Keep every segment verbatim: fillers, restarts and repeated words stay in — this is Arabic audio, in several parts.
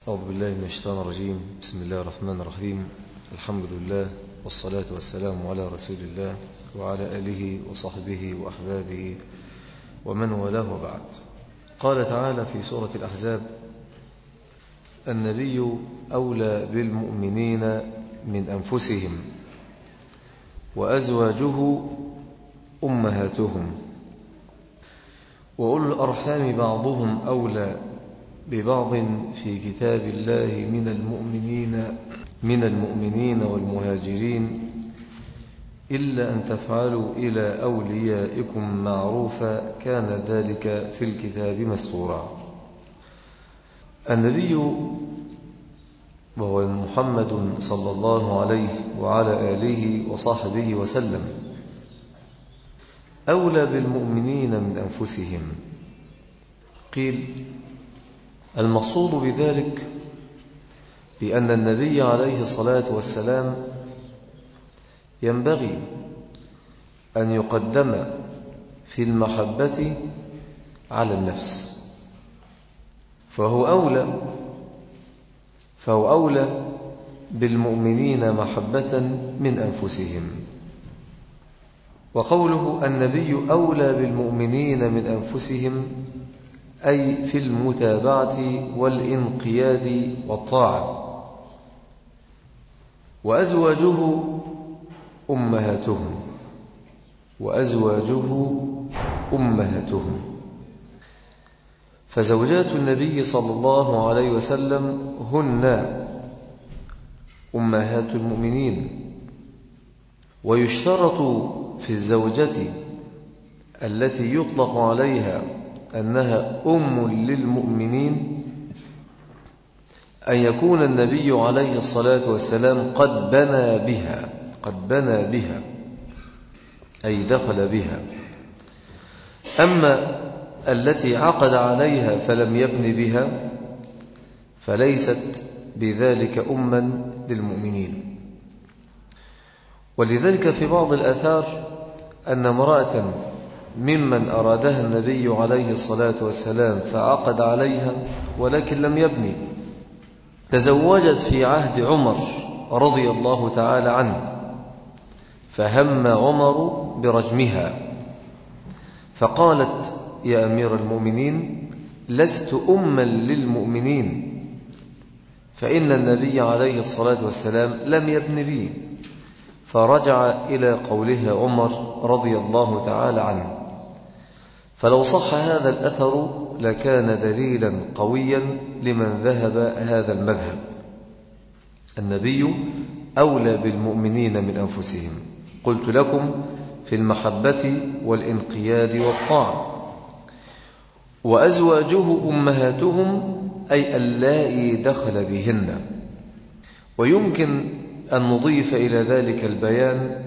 أعوذ بالله من الشيطان الرجيم. بسم الله الرحمن الرحيم. الحمد لله والصلاة والسلام على رسول الله وعلى آله وصحبه وأحبابه ومن والاه وبعد. قال تعالى في سورة الأحزاب: النبي أولى بالمؤمنين من أنفسهم وأزواجه أمهاتهم وأولو الأرحام بعضهم أولى ببعض في كتاب الله من المؤمنين من المؤمنين والمهاجرين إلا أن تفعلوا إلى أوليائكم معروفا كان ذلك في الكتاب مسطورا. النبي وهو محمد صلى الله عليه وعلى آله وصحبه وسلم أولى بالمؤمنين من أنفسهم. قيل: المقصود بذلك بأن النبي عليه الصلاة والسلام ينبغي أن يقدم في المحبة على النفس، فهو أولى فهو أولى بالمؤمنين محبة من أنفسهم. وقوله النبي أولى بالمؤمنين من أنفسهم أي في المتابعة والانقياد والطاعة. وأزواجه أمهاتهم وأزواجه أمهاتهم فزوجات النبي صلى الله عليه وسلم هن أمهات المؤمنين. ويشترط في الزوجة التي يطلق عليها أنها أم للمؤمنين أن يكون النبي عليه الصلاة والسلام قد بنى بها قد بنى بها أي دخل بها. أما التي عقد عليها فلم يبن بها فليست بذلك أما للمؤمنين. ولذلك في بعض الآثار أن امرأة ممن أرادها النبي عليه الصلاة والسلام فعقد عليها ولكن لم يبني تزوجت في عهد عمر رضي الله تعالى عنه، فهم عمر برجمها فقالت: يا أمير المؤمنين لست أما للمؤمنين، فإن النبي عليه الصلاة والسلام لم يبن لي. فرجع إلى قولها عمر رضي الله تعالى عنه. فلو صح هذا الأثر لكان دليلا قويا لمن ذهب هذا المذهب. النبي أولى بالمؤمنين من أنفسهم، قلت لكم في المحبة والانقياد والطاعة. وأزواجه أمهاتهم أي اللائي دخل بهن. ويمكن أن نضيف إلى ذلك البيان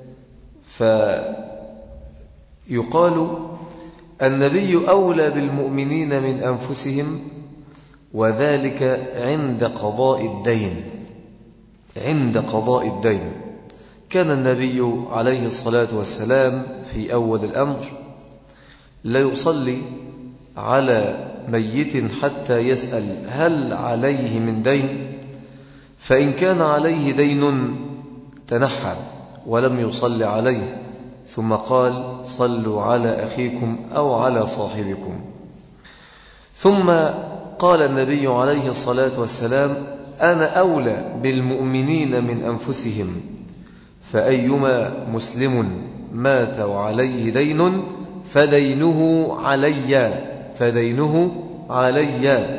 فيقال: النبي أولى بالمؤمنين من أنفسهم وذلك عند قضاء الدين عند قضاء الدين كان النبي عليه الصلاة والسلام في أول الأمر لا يصلي على ميت حتى يسأل هل عليه من دين، فإن كان عليه دين تنحى ولم يصلي عليه، ثم قال: صلوا على أخيكم أو على صاحبكم. ثم قال النبي عليه الصلاة والسلام: أنا أولى بالمؤمنين من أنفسهم، فأيما مسلم مات وعليه دين فدينه علي فدينه علي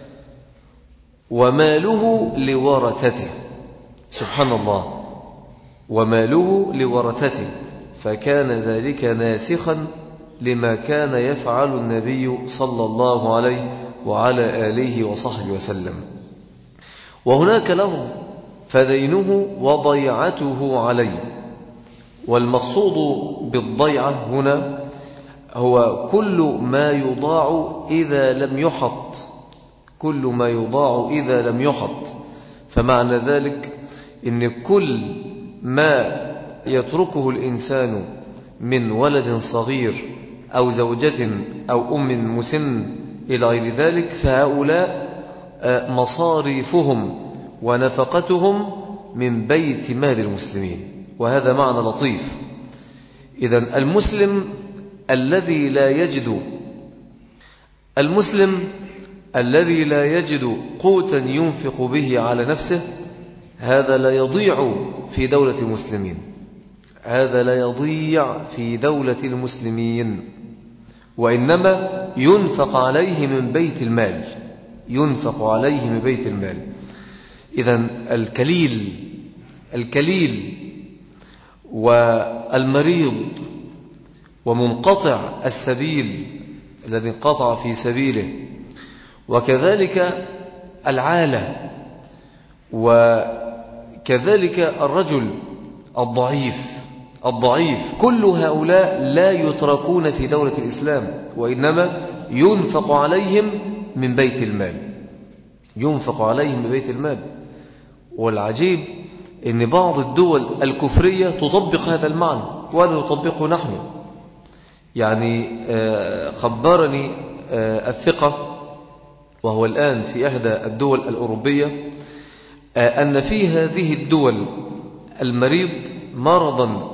وماله لورثته. سبحان الله، وماله لورثته. فكان ذلك ناسخا لما كان يفعل النبي صلى الله عليه وعلى آله وصحبه وسلم. وهناك لفظ فدينه وضيعته عليه. والمقصود بالضيعة هنا هو كل ما يضاع إذا لم يحط كل ما يضاع إذا لم يحط فمعنى ذلك إن كل ما يتركه الإنسان من ولد صغير أو زوجة أو أم مسن إلى غير ذلك، فهؤلاء مصاريفهم ونفقتهم من بيت مال المسلمين. وهذا معنى لطيف. إذن المسلم الذي لا يجد المسلم الذي لا يجد قوتا ينفق به على نفسه هذا لا يضيع في دولة المسلمين، هذا لا يضيع في دولة المسلمين، وإنما ينفق عليه من بيت المال، ينفق عليه من بيت المال. إذن الكليل الكليل والمريض ومنقطع السبيل الذي انقطع في سبيله، وكذلك العالة، وكذلك الرجل الضعيف الضعيف كل هؤلاء لا يتركون في دولة الإسلام، وإنما ينفق عليهم من بيت المال، ينفق عليهم من بيت المال. والعجيب أن بعض الدول الكفرية تطبق هذا المعنى ولا نطبقه نحن. يعني خبرني الثقة وهو الآن في إحدى الدول الأوروبية أن في هذه الدول المريض مرضا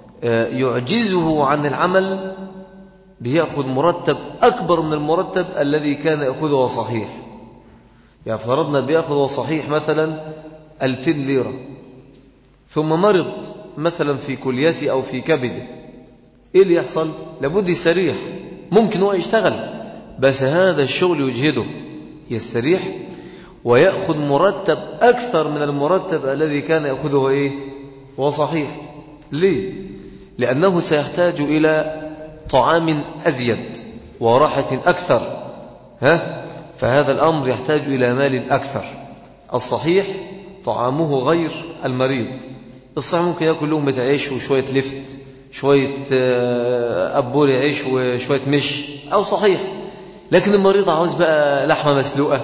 يعجزه عن العمل بيأخذ مرتب أكبر من المرتب الذي كان يأخذه صحيح. يعني فرضنا بيأخذه صحيح مثلا ألفين ليرة، ثم مرض مثلا في كليته أو في كبده، إيه اللي يحصل؟ لابد يستريح. ممكن هو يشتغل بس هذا الشغل يجهده، يستريح ويأخذ مرتب أكثر من المرتب الذي كان يأخذه إيه؟ هو صحيح. ليه؟ لأنه سيحتاج إلى طعام أزيد وراحة أكثر، ها؟ فهذا الأمر يحتاج إلى مال أكثر. الصحيح طعامه غير المريض. الصحيح ممكن يأكل لقمة عيش وشوية لفت، شوية أبور عيش وشوية مش، أو صحيح. لكن المريض عاوز بقى لحمة مسلوقة،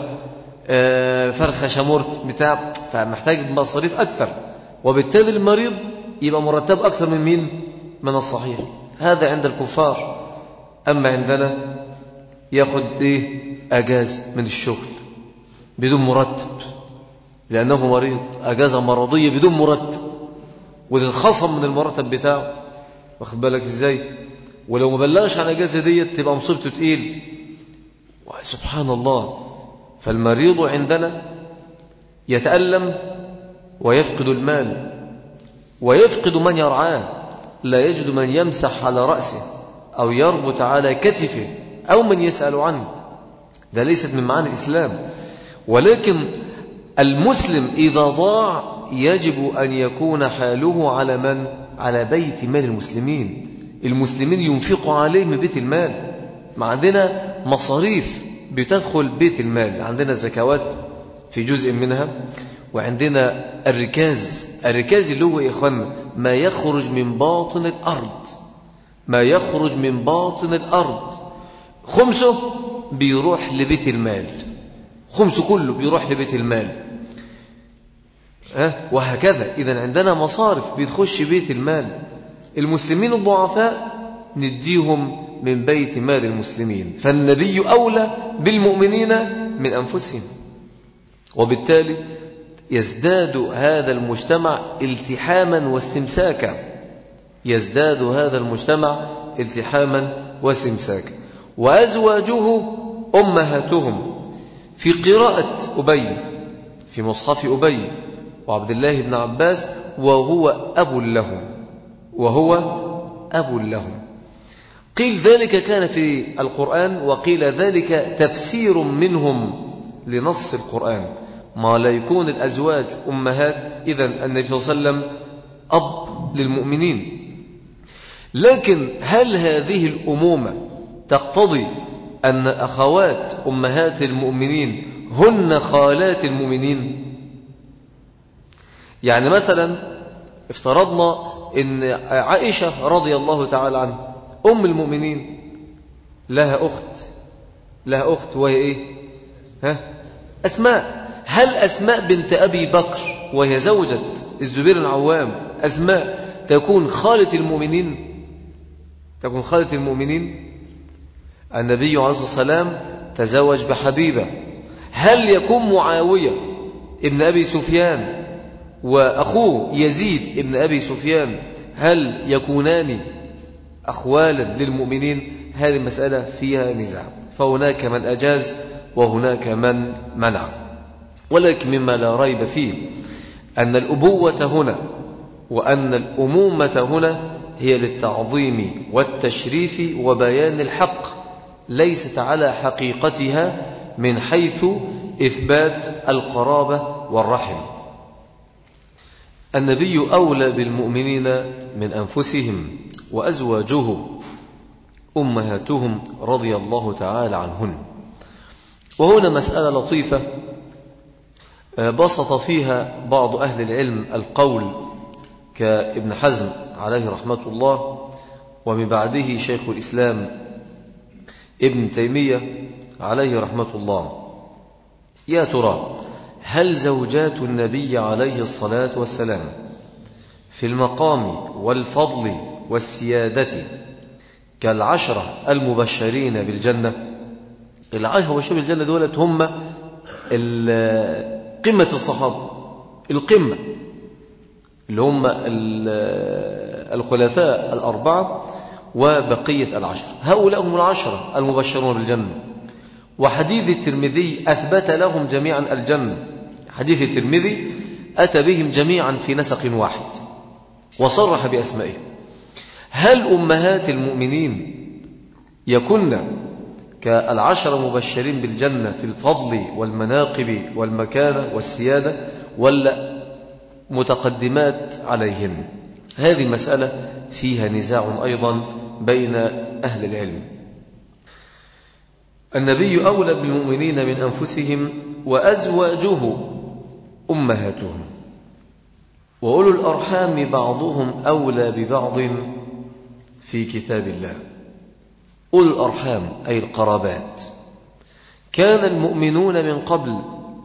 فرخة شمورت بتاع، فمحتاج مصاريف أكثر، وبالتالي المريض يبقى مرتب أكثر من مين؟ من الصحيح. هذا عند الكفار. أما عندنا يأخذ إيه؟ أجازة من الشغل بدون مرتب لأنه مريض، أجازة مرضية بدون مرتب، وتتخصم من المرتب بتاعه. واخد بالك إزاي؟ ولو ما بلغش عن أجازة ديت تبقى مصيبته تقيل. سبحان الله. فالمريض عندنا يتألم ويفقد المال ويفقد من يرعاه، لا يجد من يمسح على رأسه أو يربط على كتفه أو من يسأل عنه. ده ليست من معاني الإسلام. ولكن المسلم إذا ضاع يجب أن يكون حاله على من؟ على بيت مال المسلمين. المسلمين ينفقوا عليه من بيت المال. ما عندنا مصاريف بتدخل بيت المال، عندنا الزكوات في جزء منها، وعندنا الركاز. الركاز اللي هو يا إخوان ما يخرج من باطن الأرض، ما يخرج من باطن الأرض خمسه بيروح لبيت المال، خمسه كله بيروح لبيت المال، ها؟ وهكذا. إذن عندنا مصارف بتخش بيت المال. المسلمين الضعفاء نديهم من بيت مال المسلمين. فالنبي أولى بالمؤمنين من أنفسهم، وبالتالي يزداد هذا المجتمع التحاما واستمساكا، يزداد هذا المجتمع التحاما واستمساكا. وأزواجه أمهاتهم. في قراءة أبي في مصحف أبي وعبد الله بن عباس وهو أب لهم، وهو أب لهم. قيل ذلك كان في القرآن، وقيل ذلك تفسير منهم لنص القرآن. ما لا يكون الأزواج أمهات، إذن النبي صلى الله عليه وسلم أب للمؤمنين. لكن هل هذه الأمومة تقتضي أن أخوات أمهات المؤمنين هن خالات المؤمنين؟ يعني مثلا افترضنا أن عائشة رضي الله تعالى عنها أم المؤمنين لها أخت، لها أخت وهي إيه؟ ها؟ أسماء. هل أسماء بنت أبي بكر وهي زوجة الزبير العوام أسماء تكون خالة المؤمنين؟ تكون خالة المؤمنين؟ النبي عليه الصلاة والسلام تزوج بحبيبة. هل يكون معاوية ابن أبي سفيان وأخوه يزيد ابن أبي سفيان هل يكونان أخوالا للمؤمنين؟ هذه المسألة فيها نزاع، فهناك من أجاز وهناك من منع. ولكن مما لا ريب فيه أن الأبوة هنا وأن الأمومة هنا هي للتعظيم والتشريف وبيان الحق، ليست على حقيقتها من حيث إثبات القرابة والرحم. النبي أولى بالمؤمنين من أنفسهم وأزواجه أمهاتهم رضي الله تعالى عنهن. وهنا مسألة لطيفة بسط فيها بعض أهل العلم القول كابن حزم عليه رحمة الله، ومن بعده شيخ الإسلام ابن تيمية عليه رحمة الله. يا ترى هل زوجات النبي عليه الصلاة والسلام في المقام والفضل والسيادة كالعشرة المبشرين بالجنة؟ العشرة المبشرين بالجنة دولت هم قمة الصحابة، القمة اللي هم الخلفاء الأربعة وبقية العشرة، هؤلاء هم العشرة المبشرون بالجنة. وحديث الترمذي أثبت لهم جميعا الجنة، حديث الترمذي أتى بهم جميعا في نسق واحد وصرح بأسمائهم. هل أمهات المؤمنين يكن كالعشر المبشرين بالجنة في الفضل والمناقب والمكانة والسيادة، ولا متقدمات عليهن؟ هذه المسألة فيها نزاع أيضا بين أهل العلم. النبي أولى بالمؤمنين من أنفسهم وأزواجه أمهاتهم، وأولو الأرحام بعضهم أولى ببعض في كتاب الله. أولو الأرحام أي القرابات. كان المؤمنون من قبل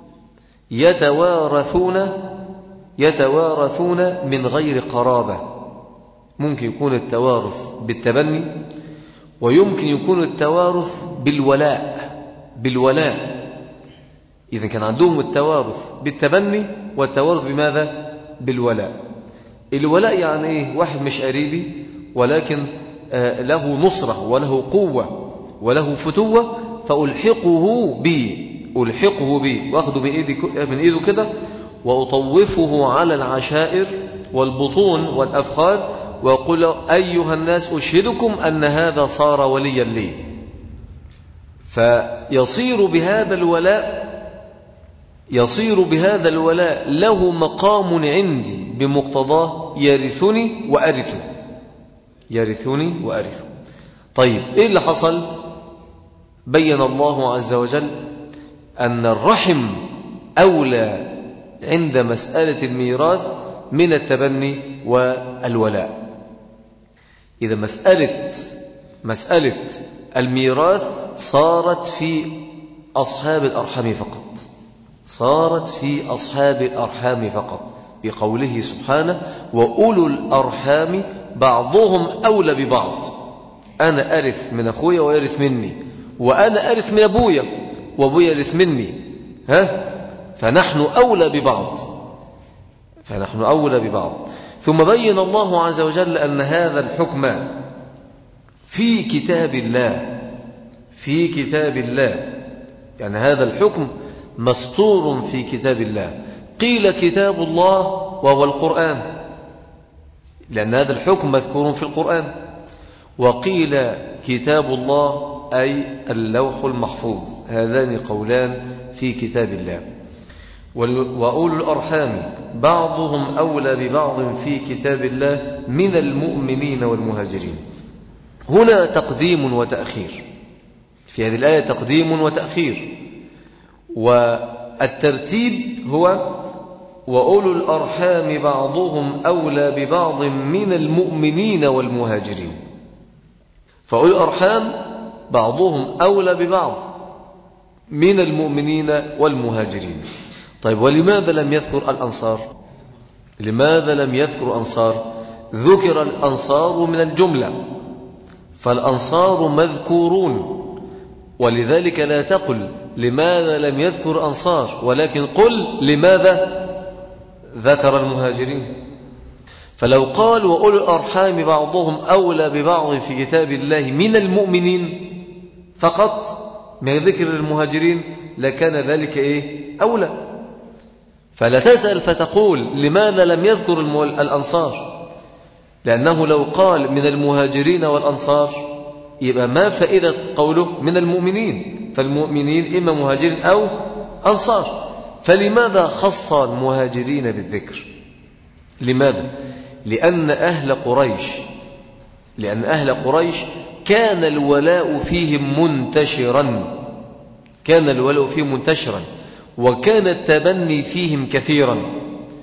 يتوارثون يتوارثون من غير قرابة. ممكن يكون التوارث بالتبني، ويمكن يكون التوارث بالولاء بالولاء إذا كان عندهم التوارث بالتبني والتوارث بماذا؟ بالولاء. الولاء يعني إيه؟ واحد مش قريبي ولكن له نصرة وله قوة وله فتوة، فألحقه بي ألحقه بي وأخذه من إيده من إيده كده وأطوفه على العشائر والبطون والأفخاذ وأقول أيها الناس أشهدكم أن هذا صار وليا لي. فيصير بهذا الولاء يصير بهذا الولاء له مقام عندي بمقتضاه يرثني وأرثه يرثني وأرثه. طيب إيه اللي حصل؟ بين الله عز وجل أن الرحم أولى عند مسألة الميراث من التبني والولاء. إذا مسألة مسألة الميراث صارت في أصحاب الأرحام فقط صارت في أصحاب الأرحام فقط بقوله سبحانه وأولو الأرحام بعضهم أولى ببعض. أنا أرث من أخويا ويرث مني، وأنا أرث من أبويا وأبويا يرث مني، ها؟ فنحن أولى ببعض فنحن أولى ببعض. ثم بين الله عز وجل أن هذا الحكم في كتاب الله في كتاب الله يعني هذا الحكم مسطور في كتاب الله. قيل كتاب الله وهو القرآن، لأن هذا الحكم مذكور في القرآن، وقيل كتاب الله أي اللوح المحفوظ. هذان قولان في كتاب الله. وأولو الأرحام بعضهم أولى ببعض في كتاب الله من المؤمنين والمهاجرين. هنا تقديم وتأخير، في هذه الآية تقديم وتأخير، والترتيب هو وأولو الأرحام بعضهم أولى ببعض من المؤمنين والمهاجرين. فأولو الأرحام بعضهم أولى ببعض من المؤمنين والمهاجرين. طيب ولماذا لم يذكر الأنصار؟ لماذا لم يذكر أنصار؟ ذكر الأنصار من الجملة، فالأنصار مذكورون، ولذلك لا تقل لماذا لم يذكر أنصار، ولكن قل لماذا ذكر المهاجرين. فلو قال وأولو الأرحام بعضهم أولى ببعض في كتاب الله من المؤمنين فقط من ذكر المهاجرين لكان ذلك إيه؟ أولى. فلا تسأل فتقول لماذا لم يذكر الأنصار، لأنه لو قال من المهاجرين والأنصار يبقى ما فائدة قوله من المؤمنين، فالمؤمنين إما مهاجرين أو أنصار. فلماذا خص المهاجرين بالذكر؟ لماذا؟ لأن أهل قريش لأن أهل قريش كان الولاء فيهم منتشرا كان الولاء فيهم منتشرا وكان التبني فيهم كثيرا.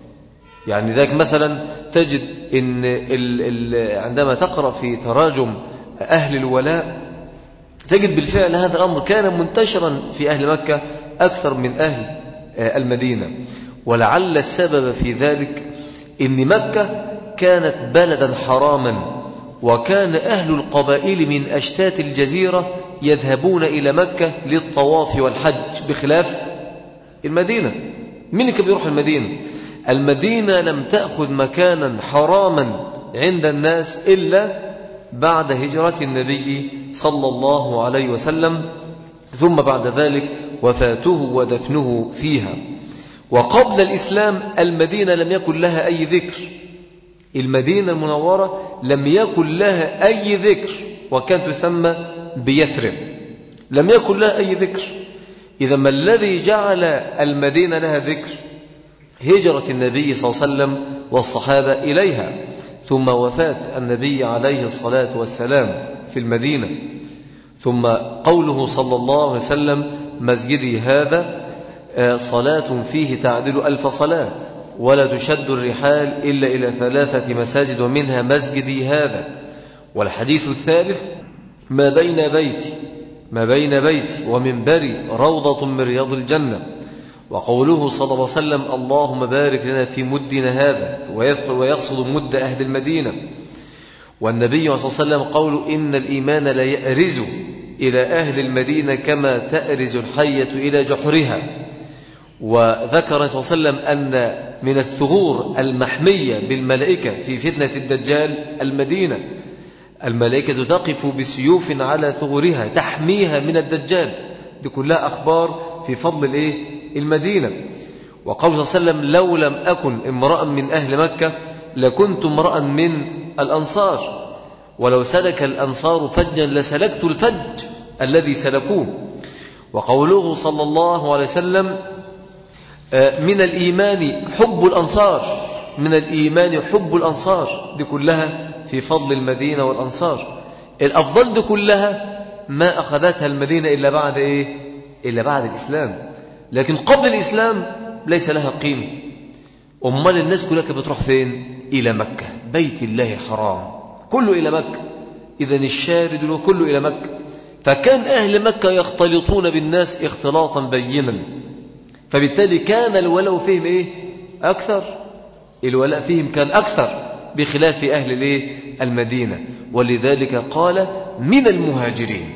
يعني ذاك مثلا تجد إن ال ال عندما تقرأ في تراجم أهل الولاء تجد بالفعل هذا الأمر كان منتشرا في أهل مكة أكثر من أهل المدينة. ولعل السبب في ذلك إن مكة كانت بلدا حراما، وكان أهل القبائل من أشتات الجزيرة يذهبون إلى مكة للطواف والحج بخلاف المدينة. من كان بيروح المدينة؟ المدينة لم تأخذ مكانا حراما عند الناس إلا بعد هجرة النبي صلى الله عليه وسلم، ثم بعد ذلك وفاته ودفنه فيها. وقبل الإسلام المدينة لم يكن لها أي ذكر، المدينة المنورة لم يكن لها أي ذكر، وكانت تسمى بيثرب، لم يكن لها أي ذكر. إذا ما الذي جعل المدينة لها ذكر؟ هجرة النبي صلى الله عليه وسلم والصحابة إليها، ثم وفاة النبي عليه الصلاة والسلام في المدينة، ثم قوله صلى الله عليه وسلم مسجدي هذا صلاة فيه تعدل ألف صلاة ولا تشد الرحال إلا إلى ثلاثة مساجد ومنها مسجدي هذا. والحديث الثالث ما بين بيتي ما بين بيتي ومنبري روضة من رياض الجنة. وقوله صلى الله عليه وسلم اللهم بارك لنا في مدنا هذا، ويقصد مد أهل المدينة. والنبي صلى الله عليه وسلم قوله إن الإيمان لا يأرز إلى أهل المدينة كما تأرز الحية إلى جحرها. وذكر صلى الله عليه وسلم أن من الثغور المحمية بالملائكة في فتنة الدجال المدينة، الملائكة تقف بسيوف على ثغورها تحميها من الدجال. دي كلها أخبار في فضل الإيه؟ المدينة. وقال صلى الله عليه وسلم لو لم أكن امرأ من أهل مكة لكنت امرأ من الأنصار، ولو سلك الأنصار فجا لسلكت الفج الذي سلكوه. وقوله صلى الله عليه وسلم من الإيمان حب الأنصار من الإيمان حب الأنصار. دي كلها في فضل المدينة والأنصار. الأفضل دي كلها ما أخذتها المدينة إلا بعد إيه؟ إلا بعد الإسلام، لكن قبل الإسلام ليس لها قيمة. أمال الناس كلها كانت بتروح فين؟ إلى مكة، بيت الله حرام، كله إلى مكة. إذن الشارد كله إلى مكة. فكان أهل مكة يختلطون بالناس اختلاطا بينا، فبالتالي كان الولاء فيهم إيه؟ أكثر. الولاء فيهم كان أكثر بخلاف أهل الإيه؟ المدينة. ولذلك قال من المهاجرين.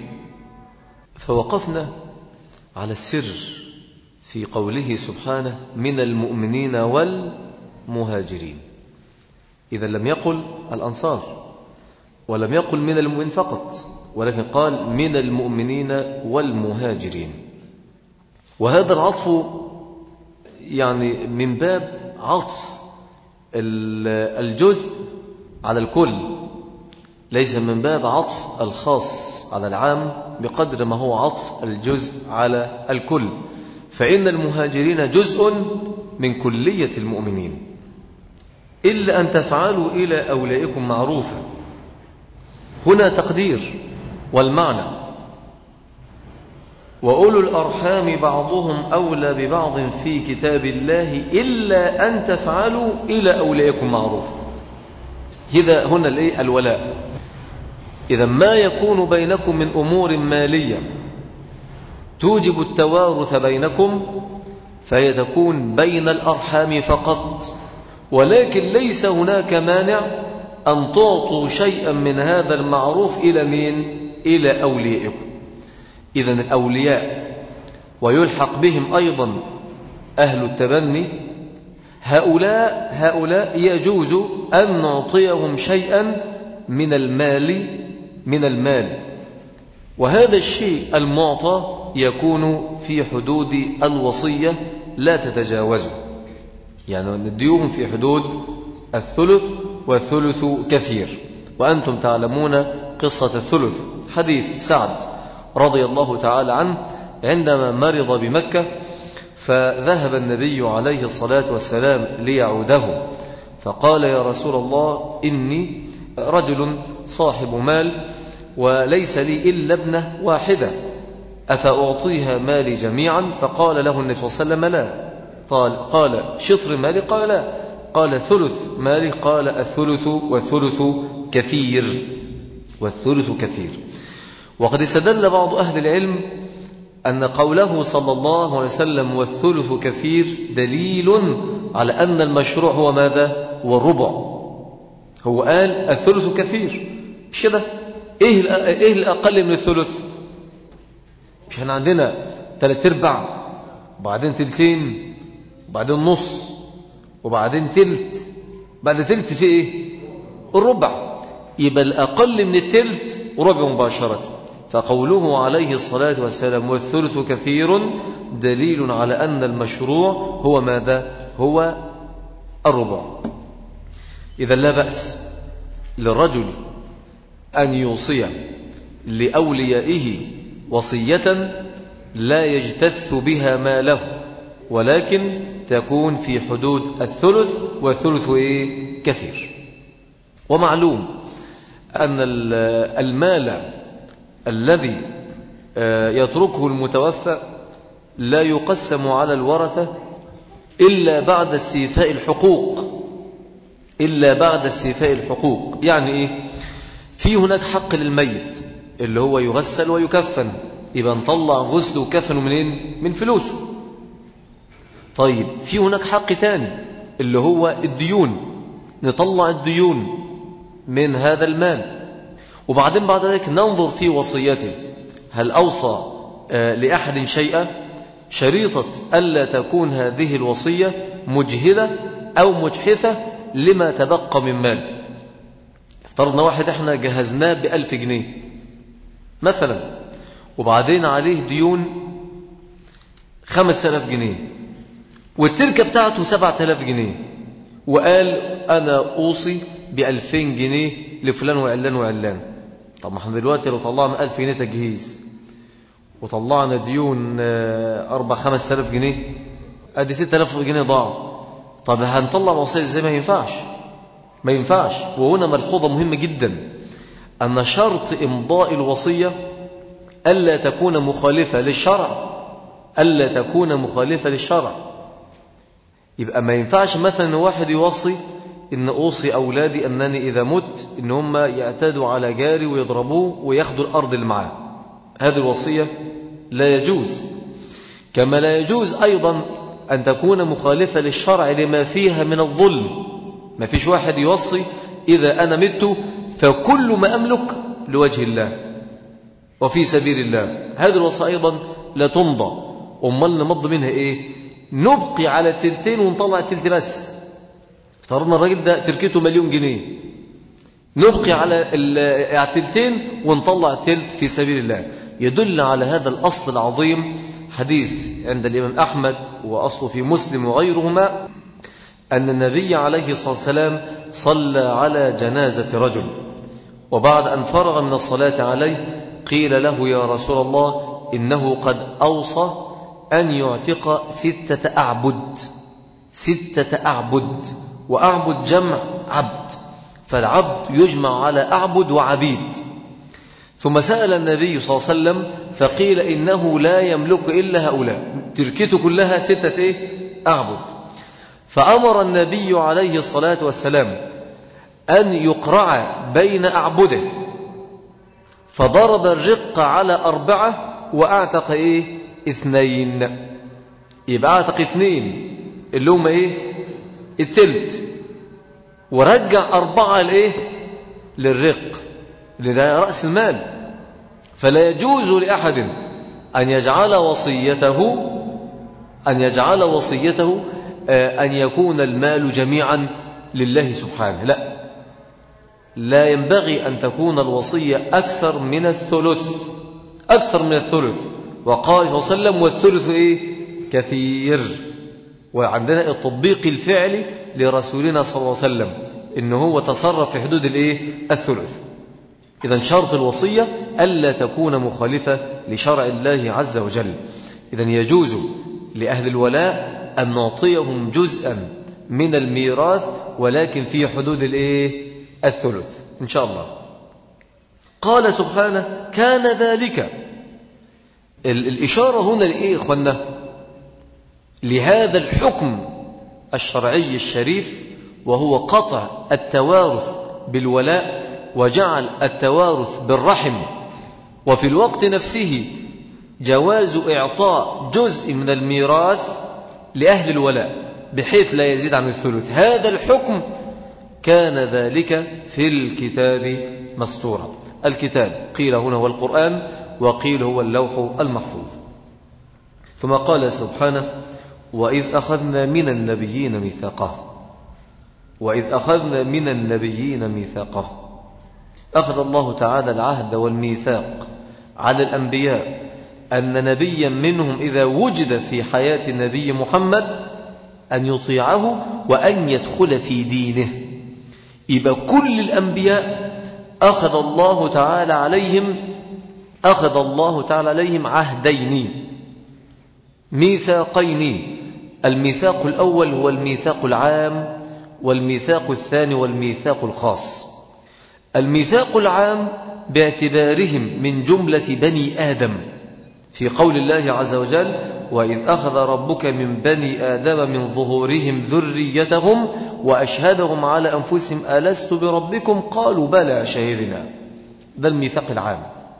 فوقفنا على السر في قوله سبحانه من المؤمنين والمهاجرين. إذا لم يقل الأنصار ولم يقل من المؤمن فقط، ولكن قال من المؤمنين والمهاجرين. وهذا العطف يعني من باب عطف الجزء على الكل، ليس من باب عطف الخاص على العام بقدر ما هو عطف الجزء على الكل. فإن المهاجرين جزء من كلية المؤمنين إلا أن تفعلوا إلى أولئكم معروفا. هنا تقدير والمعنى وأولو الأرحام بعضهم أولى ببعض في كتاب الله إلا أن تفعلوا إلى أولئكم معروفا. إذا هنا الإيه؟ الولاء. إذا ما يكون بينكم من أمور مالية توجب التوارث بينكم فهي تكون بين الأرحام فقط، ولكن ليس هناك مانع أن تعطوا شيئا من هذا المعروف إلى مين؟ إلى أوليائكم. إذن الأولياء ويلحق بهم أيضا أهل التبني، هؤلاء هؤلاء يجوز أن نعطيهم شيئا من المال من المال وهذا الشيء المعطى يكون في حدود الوصية لا تتجاوزه، يعني نديهم في حدود الثلث، والثلث كثير. وأنتم تعلمون قصة الثلث، حديث سعد رضي الله تعالى عنه عندما مرض بمكة، فذهب النبي عليه الصلاة والسلام ليعوده، فقال يا رسول الله إني رجل صاحب مال وليس لي إلا ابنة واحدة، أفأعطيها مالي جميعا؟ فقال له النبي صلى الله عليه وسلم لا. قال, قال شطر مالي؟ قال لا. قال ثلث مالي؟ قال الثلث والثلث كثير والثلث كثير. وقد استدل بعض أهل العلم أن قوله صلى الله عليه وسلم والثلث كثير دليل على أن المشروع هو ماذا؟ هو الربع. هو قال الثلث كثير، مش كده؟ إيه, إيه الأقل من الثلث؟ مش احنا عندنا ثلاث ارباع وبعدين تلتين وبعدين نص وبعدين تلت، بعد تلت في ايه؟ الربع. يبقى الأقل من التلت ربع مباشرة. فقوله عليه الصلاة والسلام والثلث كثير دليل على أن المشروع هو ماذا؟ هو الربع. إذا لا بأس للرجل أن يوصي لأوليائه وصية لا يجتث بها ماله، ولكن تكون في حدود الثلث، والثلث إيه؟ كثير. ومعلوم أن المال الذي يتركه المتوفى لا يقسم على الورثة إلا بعد استيفاء الحقوق إلا بعد استيفاء الحقوق. يعني إيه؟ في هناك حق للميت اللي هو يغسل ويكفن، يبقى نطلع غسل وكفن منين؟ من فلوسه. طيب في هناك حق تاني اللي هو الديون، نطلع الديون من هذا المال. وبعدين بعد ذلك ننظر في وصيته، هل أوصى لأحد شيئا؟ شريطة ألا تكون هذه الوصية مجهلة أو مجحفة لما تبقى من مال. افترضنا واحد احنا جهزناه بألف جنيه مثلا، وبعدين عليه ديون خمس آلاف جنيه، والتركة بتاعته سبعة آلاف جنيه، وقال أنا أوصي بألفين جنيه لفلان وعلان وعلان. طب ما احنا دلوقتي لو طلعنا ألف جنيه تجهيز وطلعنا ديون أربع خمس آلاف جنيه، أدي ست آلاف جنيه ضاعوا. طب هنطلع وصية ازاي؟ ما ينفعش ما ينفعش. وهنا ملحوظة مهمة جدا، أن شرط إمضاء الوصية ألا تكون مخالفة للشرع ألا تكون مخالفة للشرع. يبقى ما ينفعش مثلا واحد يوصي إن أوصي أولادي أنني إذا مت إن هم يعتادوا على جاري ويضربوه وياخدوا الأرض اللي معاه. هذه الوصية لا يجوز. كما لا يجوز أيضا أن تكون مخالفة للشرع لما فيها من الظلم. ما فيش واحد يوصي إذا أنا مت فكل ما أملك لوجه الله وفي سبيل الله. هذه الوصية أيضا لا تمضى. أمال نمض منها إيه؟ نبقي على التلتين ونطلع التلت بس. افترضنا الراجل ده تركته مليون جنيه، نبقي على التلتين ونطلع التلت في سبيل الله. يدل على هذا الأصل العظيم حديث عند الإمام أحمد وأصله في مسلم وغيرهما، أن النبي عليه الصلاة والسلام صلى على جنازة رجل، وبعد أن فرغ من الصلاة عليه قيل له يا رسول الله إنه قد أوصى أن يعتق ستة أعبد ستة أعبد وأعبد جمع عبد، فالعبد يجمع على أعبد وعبيد. ثم سأل النبي صلى الله عليه وسلم فقيل إنه لا يملك إلا هؤلاء، تركته كلها ستة إيه؟ أعبد. فأمر النبي عليه الصلاة والسلام أن يقرع بين أعبده، فضرب الرق على أربعة وأعتق إيه؟ اثنين. يبقى أعتق اثنين اللي هم إيه؟ الثلث، ورجع أربعة لإيه؟ للرق، لده رأس المال. فلا يجوز لأحد أن يجعل وصيته أن يجعل وصيته أن يكون المال جميعا لله سبحانه. لا لا ينبغي أن تكون الوصية أكثر من الثلث أكثر من الثلث وقال صلى الله عليه وسلم والثلث إيه؟ كثير. وعندنا التطبيق الفعلي لرسولنا صلى الله عليه وسلم إنه هو تصرف في حدود الإيه؟ الثلث. إذن شرط الوصية ألا تكون مخالفة لشرع الله عز وجل. إذن يجوز لأهل الولاء أن نعطيهم جزءا من الميراث ولكن في حدود الإيه؟ الثلث إن شاء الله. قال سبحانه كان ذلك. الإشارة هنا لإيه إخوانا؟ لهذا الحكم الشرعي الشريف وهو قطع التوارث بالولاء وجعل التوارث بالرحم، وفي الوقت نفسه جواز إعطاء جزء من الميراث لأهل الولاء بحيث لا يزيد عن الثلث. هذا الحكم كان ذلك في الكتاب مسطورا. الكتاب قيل هنا هو القرآن وقيل هو اللوح المحفوظ. ثم قال سبحانه وإذ أخذنا من النبيين ميثاقه وإذ أخذنا من النبيين ميثاقه. أخذ الله تعالى العهد والميثاق على الأنبياء أن نبيا منهم إذا وجد في حياة النبي محمد أن يطيعه وأن يدخل في دينه. يبقى كل الأنبياء أخذ الله تعالى عليهم أخذ الله تعالى عليهم عهدين ميثاقين. الميثاق الأول هو الميثاق العام والميثاق الثاني والميثاق الخاص. الميثاق العام باعتبارهم من جملة بني آدم في قول الله عز وجل وإذ أخذ ربك من بني آدم من ظهورهم ذريتهم وأشهدهم على أنفسهم ألست بربكم قالوا بلى شهدنا. ده الميثاق العام.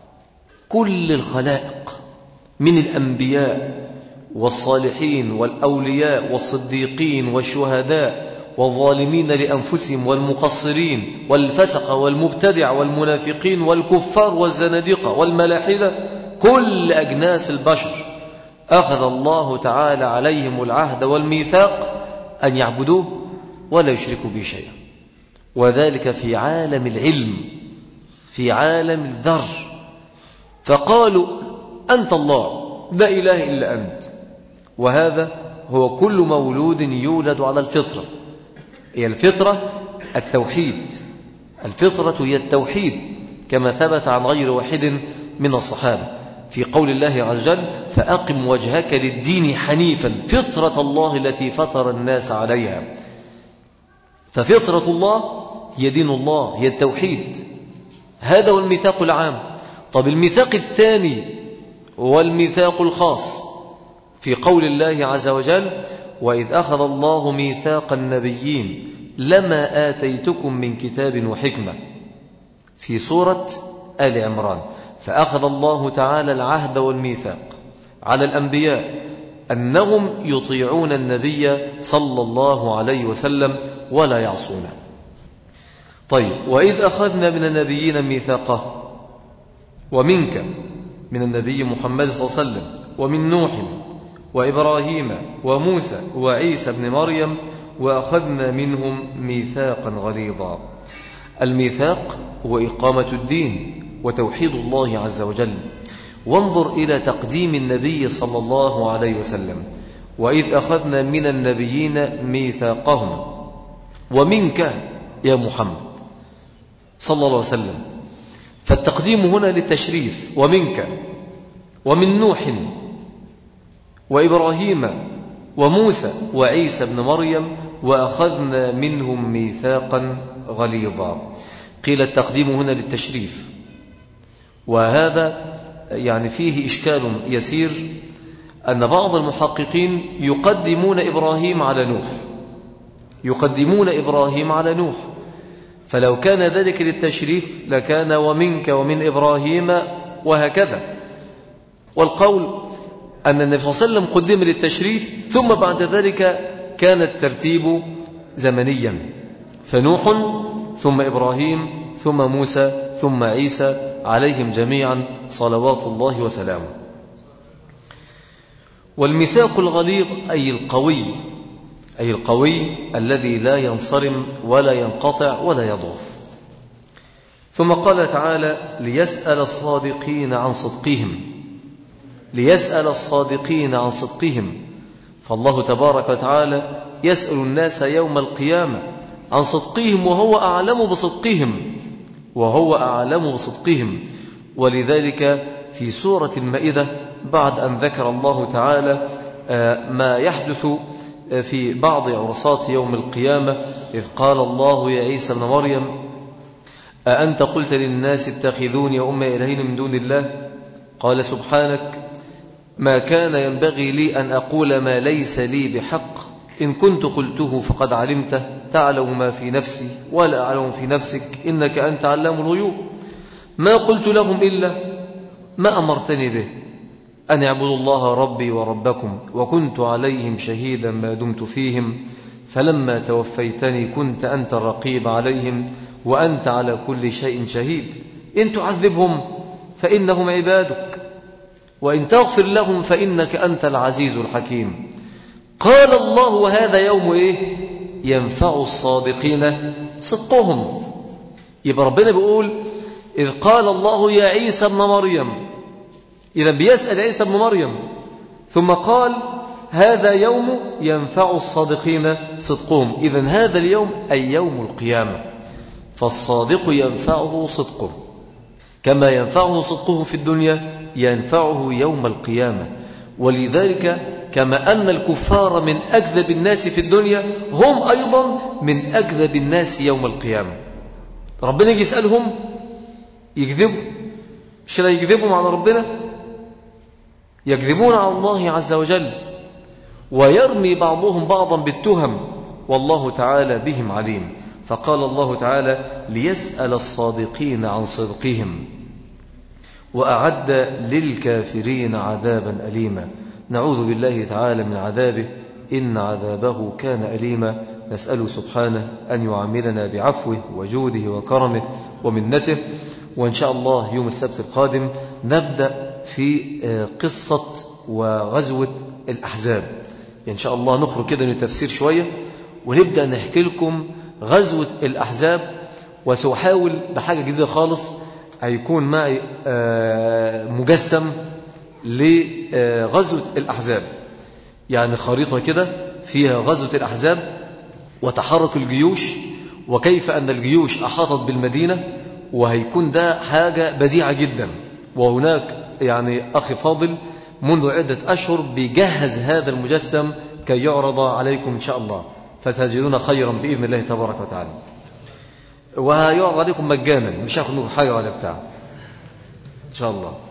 كل الخلائق من الأنبياء والصالحين والأولياء والصديقين والشهداء والظالمين لأنفسهم والمقصرين والفسق والمبتدع والمنافقين والكفار والزنادقة والملاحدة، كل أجناس البشر أخذ الله تعالى عليهم العهد والميثاق أن يعبدوه ولا يشركوا به شيئا. وذلك في عالم العلم في عالم الذر. فقالوا أنت الله لا إله إلا أنت. وهذا هو كل مولود يولد على الفطرة. هي الفطرة التوحيد. الفطرة هي التوحيد كما ثبت عن غير واحد من الصحابة في قول الله عز وجل فأقم وجهك للدين حنيفا فطرة الله التي فطر الناس عليها. ففطرة الله هي دين الله هي التوحيد. هذا هو الميثاق العام. طب الميثاق الثاني هو الميثاق الخاص في قول الله عز وجل وإذ أخذ الله ميثاق النبيين لما آتيتكم من كتاب وحكمة في سورة آل عمران. فأخذ الله تعالى العهد والميثاق على الأنبياء أنهم يطيعون النبي صلى الله عليه وسلم ولا يعصونه. طيب وإذ أخذنا من النبيين ميثاقه ومنك من النبي محمد صلى الله عليه وسلم ومن نوح وإبراهيم وموسى وعيسى بن مريم وأخذنا منهم ميثاقا غليظا. الميثاق هو إقامة الدين وتوحيد الله عز وجل. وانظر إلى تقديم النبي صلى الله عليه وسلم وإذ أخذنا من النبيين ميثاقهم ومنك يا محمد صلى الله عليه وسلم. فالتقديم هنا للتشريف ومنك ومن نوح وإبراهيم وموسى وعيسى بن مريم وأخذنا منهم ميثاقا غليظا. قيل التقديم هنا للتشريف. وهذا يعني فيه إشكال يسير أن بعض المحققين يقدمون إبراهيم على نوح يقدمون إبراهيم على نوح. فلو كان ذلك للتشريف لكان ومنك ومن إبراهيم وهكذا. والقول أن النبي صلى الله عليه وسلم قدم للتشريف ثم بعد ذلك كان الترتيب زمنيا فنوح ثم إبراهيم ثم موسى ثم عيسى عليهم جميعا صلوات الله وسلامه. والميثاق الغليظ أي القوي، أي القوي الذي لا ينصرم ولا ينقطع ولا يضعف. ثم قال تعالى ليسأل الصادقين عن صدقهم، ليسأل الصادقين عن صدقهم. فالله تبارك وتعالى يسأل الناس يوم القيامة عن صدقهم وهو أعلم بصدقهم، وهو أعلم بصدقهم. ولذلك في سورة المائدة بعد أن ذكر الله تعالى ما يحدث في بعض عرصات يوم القيامة، إذ قال الله يا عيسى ابن مريم أأنت قلت للناس اتخذوني وأمي إلهين من دون الله، قال سبحانك ما كان ينبغي لي أن أقول ما ليس لي بحق، إن كنت قلته فقد علمته، تعلم ما في نفسي ولا أعلم في نفسك، إنك أنت علام الغيوب. ما قلت لهم إلا ما أمرتني به، أن اعبدوا الله ربي وربكم، وكنت عليهم شهيدا ما دمت فيهم، فلما توفيتني كنت أنت الرقيب عليهم وأنت على كل شيء شهيد. إن تعذبهم فإنهم عبادك وإن تغفر لهم فإنك أنت العزيز الحكيم. قال الله وهذا يوم إيه؟ ينفع الصادقين صدقهم. يبقى ربنا بيقول إذ قال الله يا عيسى ابن مريم، إذا بيسأل عيسى ابن مريم، ثم قال هذا يوم ينفع الصادقين صدقهم. إذا هذا اليوم أي يوم القيامة، فالصادق ينفعه صدقه كما ينفعه صدقه في الدنيا ينفعه يوم القيامة. ولذلك كما أن الكفار من أكذب الناس في الدنيا هم أيضا من أكذب الناس يوم القيامة. ربنا يجي يسألهم يكذبوا، مش لا يكذبوا على ربنا، يكذبون على الله عز وجل، ويرمي بعضهم بعضا بالتهم والله تعالى بهم عليم. فقال الله تعالى ليسأل الصادقين عن صدقهم وأعد للكافرين عذابا أليما. نعوذ بالله تعالى من عذابه، إن عذابه كان أليما. نسأله سبحانه أن يعاملنا بعفوه وجوده وكرمه ومنته. وإن شاء الله يوم السبت القادم نبدأ في قصة وغزوة الأحزاب. إن شاء الله نخرج كده من التفسير شوية ونبدأ نحكي لكم غزوة الأحزاب. وسأحاول بحاجة جديدة خالص، هيكون معي مجسم لغزوة الأحزاب، يعني خريطة كده فيها غزوة الأحزاب وتحرك الجيوش وكيف أن الجيوش أحاطت بالمدينة، وهيكون ده حاجة بديعة جدا. وهناك يعني أخي فاضل منذ عدة أشهر بيجهز هذا المجسم كي يعرض عليكم إن شاء الله، فتجدون خيرا بإذن الله تبارك وتعالى، وهيعرض عليكم مجانا، مش هاخد منكم حاجة ولا بتاع إن شاء الله.